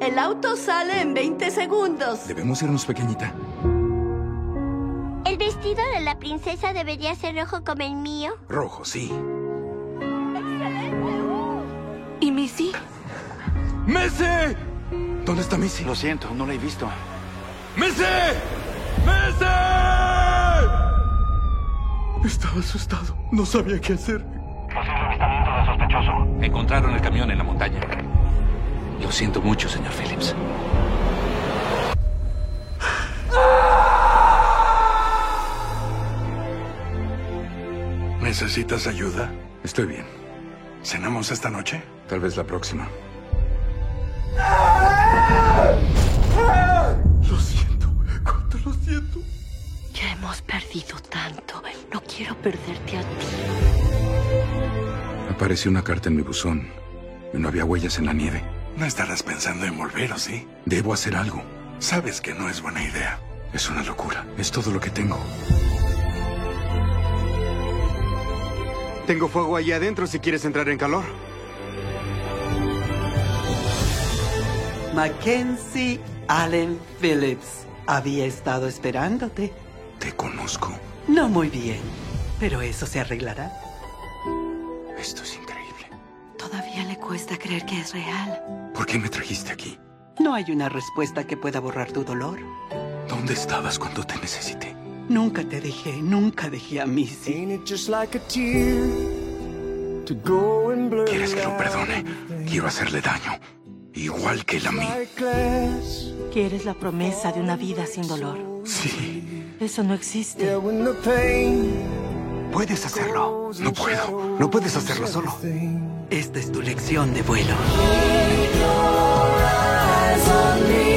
El auto sale en 20 segundos. Debemos irnos, pequeñita. El vestido de la princesa debería ser rojo como el mío. Rojo, sí. ¿Y Missy? ¡Missy! ¿Dónde está Missy? Lo siento, no la he visto. ¡Missy! ¡Missy! Estaba asustado. No sabía qué hacer. Posible avistamiento de sospechoso. Encontraron el camión en la montaña. Lo siento mucho, señor Phillips. ¿Necesitas ayuda? Estoy bien. ¿Cenamos esta noche? Tal vez la próxima. Lo siento. ¿Cuánto lo siento? Ya hemos perdido tanto. No quiero perderte a ti. Apareció una carta en mi buzón y no había huellas en la nieve. No estarás pensando en volver, ¿o sí? Debo hacer algo. Sabes que no es buena idea. Es una locura. Es todo lo que tengo. Tengo fuego allí adentro si quieres entrar en calor. Mackenzie Allen Phillips. Había estado esperándote. Te conozco. No muy bien, pero eso se arreglará. Esto es increíble. Todavía le cuesta creer que es real. ¿Por qué me trajiste aquí? No hay una respuesta que pueda borrar tu dolor. ¿Dónde estabas cuando te necesité? Nunca dejé a Missy. ¿Quieres que lo perdone? Quiero hacerle daño. Igual que él a mí. ¿Quieres la promesa de una vida sin dolor? Sí. Eso no existe. Puedes hacerlo. No puedo. No puedes hacerlo solo. Esta es tu lección de vuelo. On me.